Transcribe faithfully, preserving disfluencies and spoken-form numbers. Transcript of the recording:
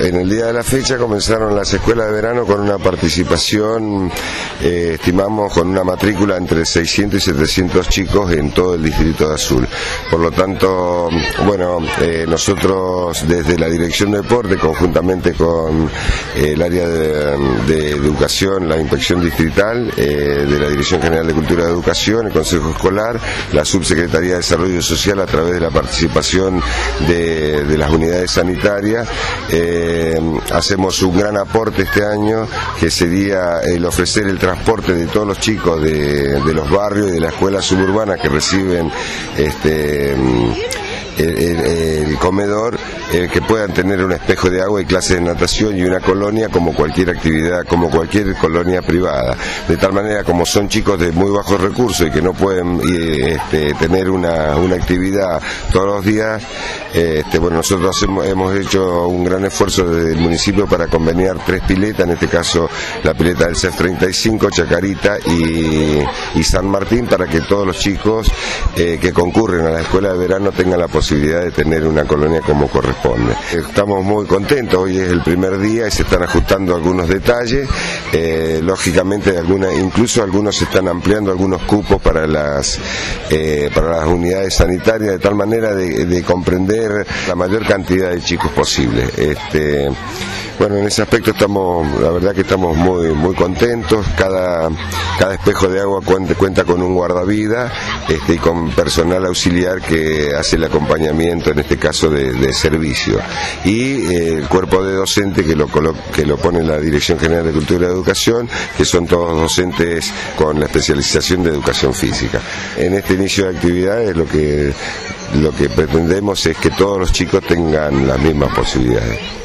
En el día de la fecha comenzaron las escuelas de verano con una participación, eh, estimamos, con una matrícula entre seiscientos y setecientos chicos en todo el distrito de Azul. Por lo tanto, bueno, eh, nosotros desde la Dirección de Deporte, conjuntamente con eh, el área de, de educación, la inspección distrital, eh, de la Dirección General de Cultura y Educación, el Consejo Escolar, la Subsecretaría de Desarrollo Social, a través de la participación de, de las unidades sanitarias, eh, hacemos un gran aporte este año, que sería el ofrecer el transporte de todos los chicos de, de los barrios y de las escuelas suburbanas que reciben este El, el, el comedor, eh, que puedan tener un espejo de agua y clases de natación y una colonia como cualquier actividad, como cualquier colonia privada, de tal manera, como son chicos de muy bajos recursos y que no pueden eh, este, tener una, una actividad todos los días, eh, este, bueno, nosotros hacemos, hemos hecho un gran esfuerzo desde el municipio para conveniar tres piletas, en este caso la pileta del C E F treinta y cinco, Chacarita y, y San Martín, para que todos los chicos eh, que concurren a la escuela de verano tengan la posibilidad posibilidad de tener una colonia como corresponde. Estamos muy contentos, hoy es el primer día y se están ajustando algunos detalles, eh, lógicamente alguna, incluso algunos se están ampliando algunos cupos para las eh, para las unidades sanitarias, de tal manera de, de comprender la mayor cantidad de chicos posible. Este, bueno, en ese aspecto estamos, la verdad que estamos muy muy contentos. Cada cada espejo de agua cuenta, cuenta con un guardavidas este, y con personal auxiliar que hace el acompañamiento, en este caso de, de servicio, y eh, el cuerpo de docente que lo, que lo pone la Dirección General de Cultura y Educación, que son todos docentes con la especialización de educación física. En este inicio de actividades lo que, lo que pretendemos es que todos los chicos tengan las mismas posibilidades.